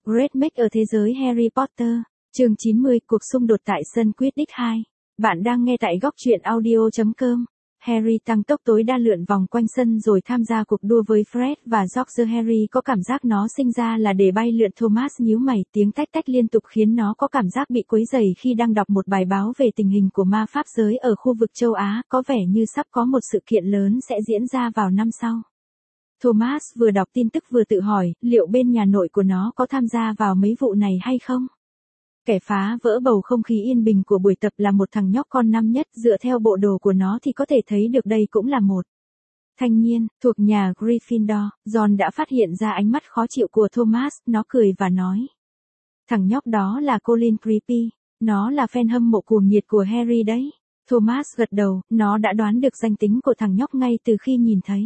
Great Make ở thế giới Harry Potter, chương 90, cuộc xung đột tại sân Quidditch 2. Bạn đang nghe tại góc truyện audio.com. Harry tăng tốc tối đa lượn vòng quanh sân rồi tham gia cuộc đua với Fred và George. Harry có cảm giác nó sinh ra là để bay lượn. Thomas nhíu mày, tiếng tách tách liên tục khiến nó có cảm giác bị quấy rầy khi đang đọc một bài báo về tình hình của ma pháp giới ở khu vực châu Á, có vẻ như sắp có một sự kiện lớn sẽ diễn ra vào năm sau. Thomas vừa đọc tin tức vừa tự hỏi, liệu bên nhà nội của nó có tham gia vào mấy vụ này hay không? Kẻ phá vỡ bầu không khí yên bình của buổi tập là một thằng nhóc con năm nhất, dựa theo bộ đồ của nó thì có thể thấy được đây cũng là một thanh niên, thuộc nhà Gryffindor. Ron đã phát hiện ra ánh mắt khó chịu của Thomas, nó cười và nói. Thằng nhóc đó là Colin Creepy, nó là fan hâm mộ cuồng nhiệt của Harry đấy. Thomas gật đầu, nó đã đoán được danh tính của thằng nhóc ngay từ khi nhìn thấy.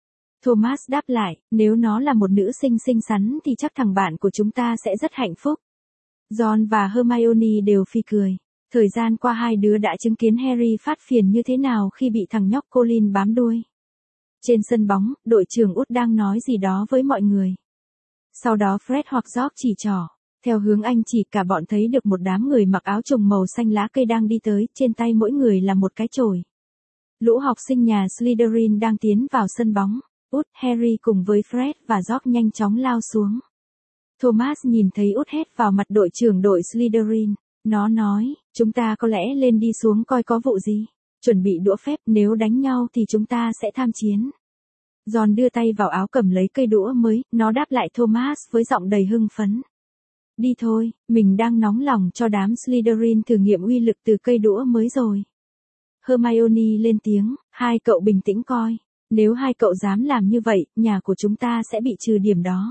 Thomas đáp lại, nếu nó là một nữ sinh xinh xắn thì chắc thằng bạn của chúng ta sẽ rất hạnh phúc. Ron và Hermione đều phì cười. Thời gian qua hai đứa đã chứng kiến Harry phát phiền như thế nào khi bị thằng nhóc Colin bám đuôi. Trên sân bóng, đội trưởng Út đang nói gì đó với mọi người. Sau đó Fred hoặc George chỉ trỏ. Theo hướng anh chỉ, cả bọn thấy được một đám người mặc áo trùng màu xanh lá cây đang đi tới, trên tay mỗi người là một cái chổi. Lũ học sinh nhà Slytherin đang tiến vào sân bóng. Út, Harry cùng với Fred và George nhanh chóng lao xuống. Thomas nhìn thấy Út hét vào mặt đội trưởng đội Slytherin. Nó nói, chúng ta có lẽ lên đi xuống coi có vụ gì. Chuẩn bị đũa phép, nếu đánh nhau thì chúng ta sẽ tham chiến. Ron đưa tay vào áo cầm lấy cây đũa mới, nó đáp lại Thomas với giọng đầy hưng phấn. Đi thôi, mình đang nóng lòng cho đám Slytherin thử nghiệm uy lực từ cây đũa mới rồi. Hermione lên tiếng, hai cậu bình tĩnh coi. Nếu hai cậu dám làm như vậy, nhà của chúng ta sẽ bị trừ điểm đó.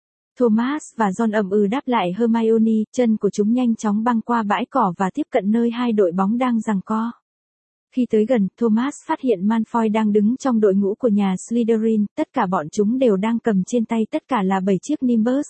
Thomas và Ron ậm ừ đáp lại Hermione, chân của chúng nhanh chóng băng qua bãi cỏ và tiếp cận nơi hai đội bóng đang giằng co. Khi tới gần, Thomas phát hiện Malfoy đang đứng trong đội ngũ của nhà Slytherin, tất cả bọn chúng đều đang cầm trên tay tất cả là 7 chiếc Nimbus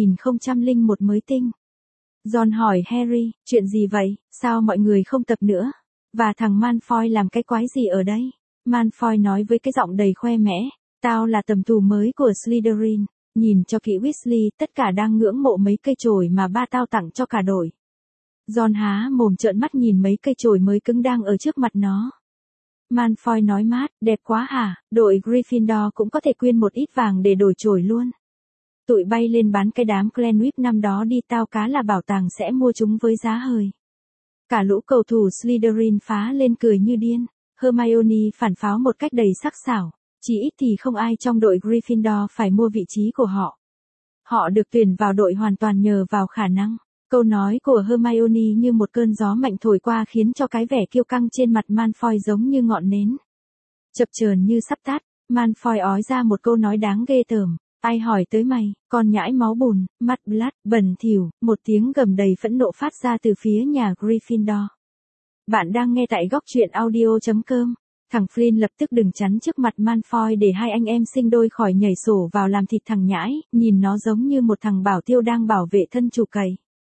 2001 mới tinh. Ron hỏi Harry, chuyện gì vậy, sao mọi người không tập nữa? Và thằng Malfoy làm cái quái gì ở đây? Malfoy nói với cái giọng đầy khoe mẽ, tao là tầm thủ mới của Slytherin. Nhìn cho kỹ Weasley, tất cả đang ngưỡng mộ mấy cây chổi mà ba tao tặng cho cả đội. Ron há mồm trợn mắt nhìn mấy cây chổi mới cứng đang ở trước mặt nó. Malfoy nói mát, đẹp quá hả, đội Gryffindor cũng có thể quyên một ít vàng để đổi chổi luôn. Tụi bay lên bán cái đám Glenwip năm đó đi, tao cá là bảo tàng sẽ mua chúng với giá hời. Cả lũ cầu thủ Slytherin phá lên cười như điên. Hermione phản pháo một cách đầy sắc sảo. Chỉ ít thì không ai trong đội Gryffindor phải mua vị trí của họ. Họ được tuyển vào đội hoàn toàn nhờ vào khả năng. Câu nói của Hermione như một cơn gió mạnh thổi qua khiến cho cái vẻ kiêu căng trên mặt Malfoy giống như ngọn nến chập chờn như sắp tắt. Malfoy ói ra một câu nói đáng ghê tởm. Ai hỏi tới mày, con nhãi máu bùn, mắt blát, bẩn thỉu, một tiếng gầm đầy phẫn nộ phát ra từ phía nhà Gryffindor. Bạn đang nghe tại góc truyện audio.com. Thằng Flynn lập tức đứng chắn trước mặt Malfoy để hai anh em sinh đôi khỏi nhảy sổ vào làm thịt thằng nhãi, nhìn nó giống như một thằng bảo tiêu đang bảo vệ thân chủ cày.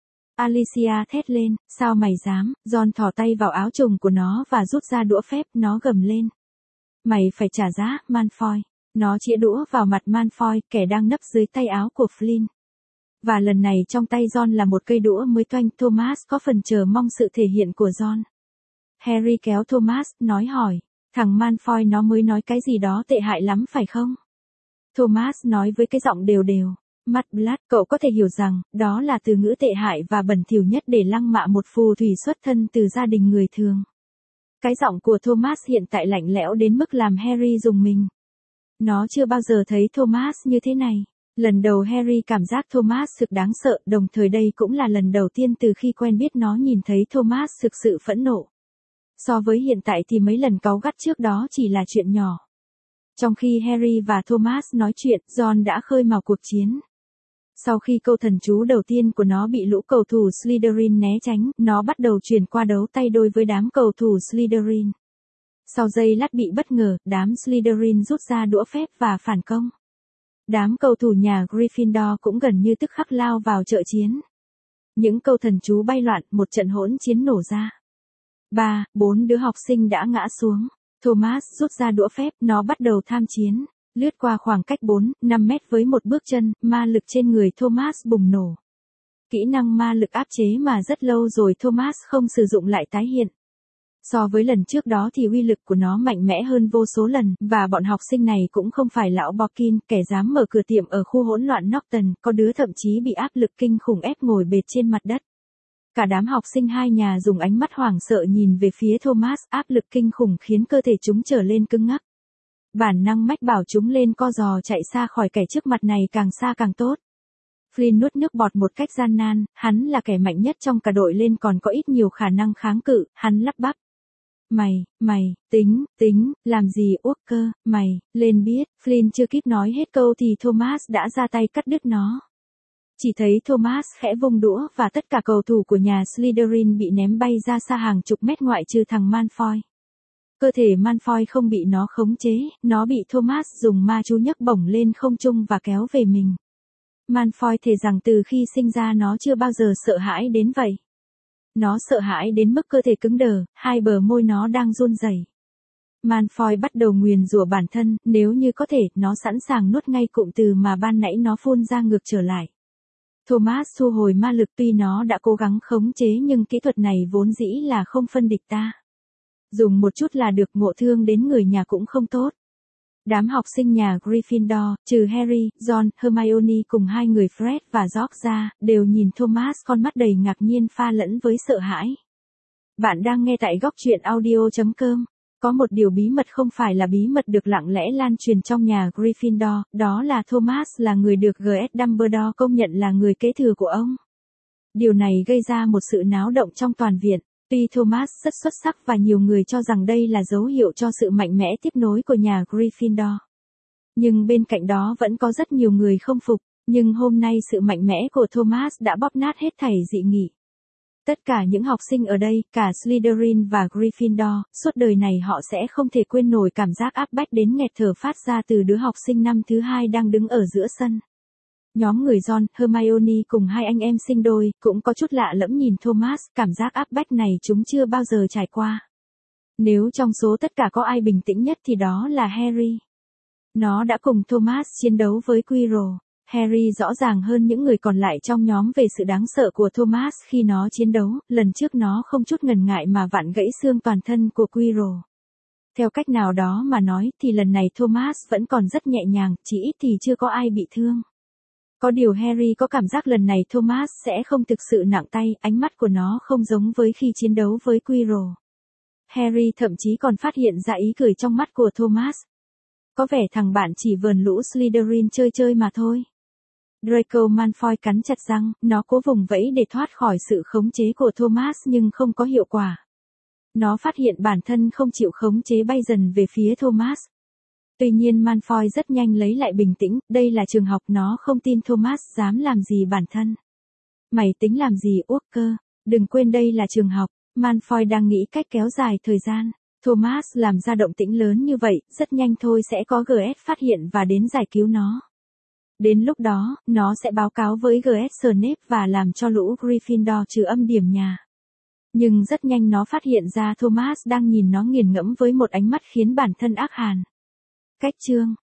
Alicia thét lên, sao mày dám? Ron thò tay vào áo trùng của nó và rút ra đũa phép, nó gầm lên. Mày phải trả giá, Malfoy. Nó chĩa đũa vào mặt Malfoy, kẻ đang nấp dưới tay áo của Flynn. Và lần này trong tay Ron là một cây đũa mới toanh. Thomas có phần chờ mong sự thể hiện của Ron. Harry kéo Thomas, nói hỏi. Thằng Malfoy nó mới nói cái gì đó tệ hại lắm phải không? Thomas nói với cái giọng đều đều. Mắt blát, cậu có thể hiểu rằng, đó là từ ngữ tệ hại và bẩn thỉu nhất để lăng mạ một phù thủy xuất thân từ gia đình người thường. Cái giọng của Thomas hiện tại lạnh lẽo đến mức làm Harry rùng mình. Nó chưa bao giờ thấy Thomas như thế này. Lần đầu Harry cảm giác Thomas thực đáng sợ, đồng thời đây cũng là lần đầu tiên từ khi quen biết nó nhìn thấy Thomas thực sự phẫn nộ. So với hiện tại thì mấy lần cáu gắt trước đó chỉ là chuyện nhỏ. Trong khi Harry và Thomas nói chuyện, Ron đã khơi mào cuộc chiến. Sau khi câu thần chú đầu tiên của nó bị lũ cầu thủ Slytherin né tránh, nó bắt đầu chuyển qua đấu tay đôi với đám cầu thủ Slytherin. Sau giây lát bị bất ngờ, đám Slytherin rút ra đũa phép và phản công. Đám cầu thủ nhà Gryffindor cũng gần như tức khắc lao vào trợ chiến. Những câu thần chú bay loạn, một trận hỗn chiến nổ ra. 4 đứa học sinh đã ngã xuống. Thomas rút ra đũa phép, nó bắt đầu tham chiến. Lướt qua khoảng cách 4-5 mét với một bước chân, ma lực trên người Thomas bùng nổ. Kỹ năng ma lực áp chế mà rất lâu rồi Thomas không sử dụng lại tái hiện. So với lần trước đó thì uy lực của nó mạnh mẽ hơn vô số lần, và bọn học sinh này cũng không phải lão Borkin, kẻ dám mở cửa tiệm ở khu hỗn loạn Norton, có đứa thậm chí bị áp lực kinh khủng ép ngồi bệt trên mặt đất. Cả đám học sinh hai nhà dùng ánh mắt hoảng sợ nhìn về phía Thomas, áp lực kinh khủng khiến cơ thể chúng trở lên cứng ngắc. Bản năng mách bảo chúng lên co giò chạy xa khỏi kẻ trước mặt này càng xa càng tốt. Flynn nuốt nước bọt một cách gian nan, hắn là kẻ mạnh nhất trong cả đội lên còn có ít nhiều khả năng kháng cự, hắn lắp bắp. Làm gì Walker, lên biết, Flynn chưa kịp nói hết câu thì Thomas đã ra tay cắt đứt nó. Chỉ thấy Thomas khẽ vung đũa và tất cả cầu thủ của nhà Slytherin bị ném bay ra xa hàng chục mét ngoại trừ thằng Malfoy. Cơ thể Malfoy không bị nó khống chế, nó bị Thomas dùng ma chú nhấc bổng lên không trung và kéo về mình. Malfoy thề rằng từ khi sinh ra nó chưa bao giờ sợ hãi đến vậy. Nó sợ hãi đến mức cơ thể cứng đờ, hai bờ môi nó đang run rẩy. Malfoy bắt đầu nguyền rủa bản thân, nếu như có thể, nó sẵn sàng nuốt ngay cụm từ mà ban nãy nó phun ra ngược trở lại. Thomas thu hồi ma lực, tuy nó đã cố gắng khống chế nhưng kỹ thuật này vốn dĩ là không phân địch ta. Dùng một chút là được, ngộ thương đến người nhà cũng không tốt. Đám học sinh nhà Gryffindor, trừ Harry, Ron, Hermione cùng hai người Fred và George ra, đều nhìn Thomas con mắt đầy ngạc nhiên pha lẫn với sợ hãi. Bạn đang nghe tại góc truyện audio.com. Có một điều bí mật không phải là bí mật được lặng lẽ lan truyền trong nhà Gryffindor, đó là Thomas là người được G.S. Dumbledore công nhận là người kế thừa của ông. Điều này gây ra một sự náo động trong toàn viện. Tuy Thomas rất xuất sắc và nhiều người cho rằng đây là dấu hiệu cho sự mạnh mẽ tiếp nối của nhà Gryffindor. Nhưng bên cạnh đó vẫn có rất nhiều người không phục, nhưng hôm nay sự mạnh mẽ của Thomas đã bóp nát hết thảy dị nghị. Tất cả những học sinh ở đây, cả Slytherin và Gryffindor, suốt đời này họ sẽ không thể quên nổi cảm giác áp bách đến nghẹt thở phát ra từ đứa học sinh năm thứ hai đang đứng ở giữa sân. Nhóm người Ron, Hermione cùng hai anh em sinh đôi, cũng có chút lạ lẫm nhìn Thomas, cảm giác áp bách này chúng chưa bao giờ trải qua. Nếu trong số tất cả có ai bình tĩnh nhất thì đó là Harry. Nó đã cùng Thomas chiến đấu với Quirrell. Harry rõ ràng hơn những người còn lại trong nhóm về sự đáng sợ của Thomas khi nó chiến đấu, lần trước nó không chút ngần ngại mà vặn gãy xương toàn thân của Quirrell. Theo cách nào đó mà nói thì lần này Thomas vẫn còn rất nhẹ nhàng, chỉ ít thì chưa có ai bị thương. Có điều Harry có cảm giác lần này Thomas sẽ không thực sự nặng tay, ánh mắt của nó không giống với khi chiến đấu với Quirrell. Harry thậm chí còn phát hiện ra ý cười trong mắt của Thomas. Có vẻ thằng bạn chỉ vờn lũ Slytherin chơi chơi mà thôi. Draco Malfoy cắn chặt răng, nó cố vùng vẫy để thoát khỏi sự khống chế của Thomas nhưng không có hiệu quả. Nó phát hiện bản thân không chịu khống chế bay dần về phía Thomas. Tuy nhiên Malfoy rất nhanh lấy lại bình tĩnh, đây là trường học, nó không tin Thomas dám làm gì bản thân. Mày tính làm gì Walker? Đừng quên đây là trường học. Malfoy đang nghĩ cách kéo dài thời gian. Thomas làm ra động tĩnh lớn như vậy, rất nhanh thôi sẽ có GS phát hiện và đến giải cứu nó. Đến lúc đó, nó sẽ báo cáo với GS Snape và làm cho lũ Gryffindor trừ âm điểm nhà. Nhưng rất nhanh nó phát hiện ra Thomas đang nhìn nó nghiền ngẫm với một ánh mắt khiến bản thân ác hàn. Cách chương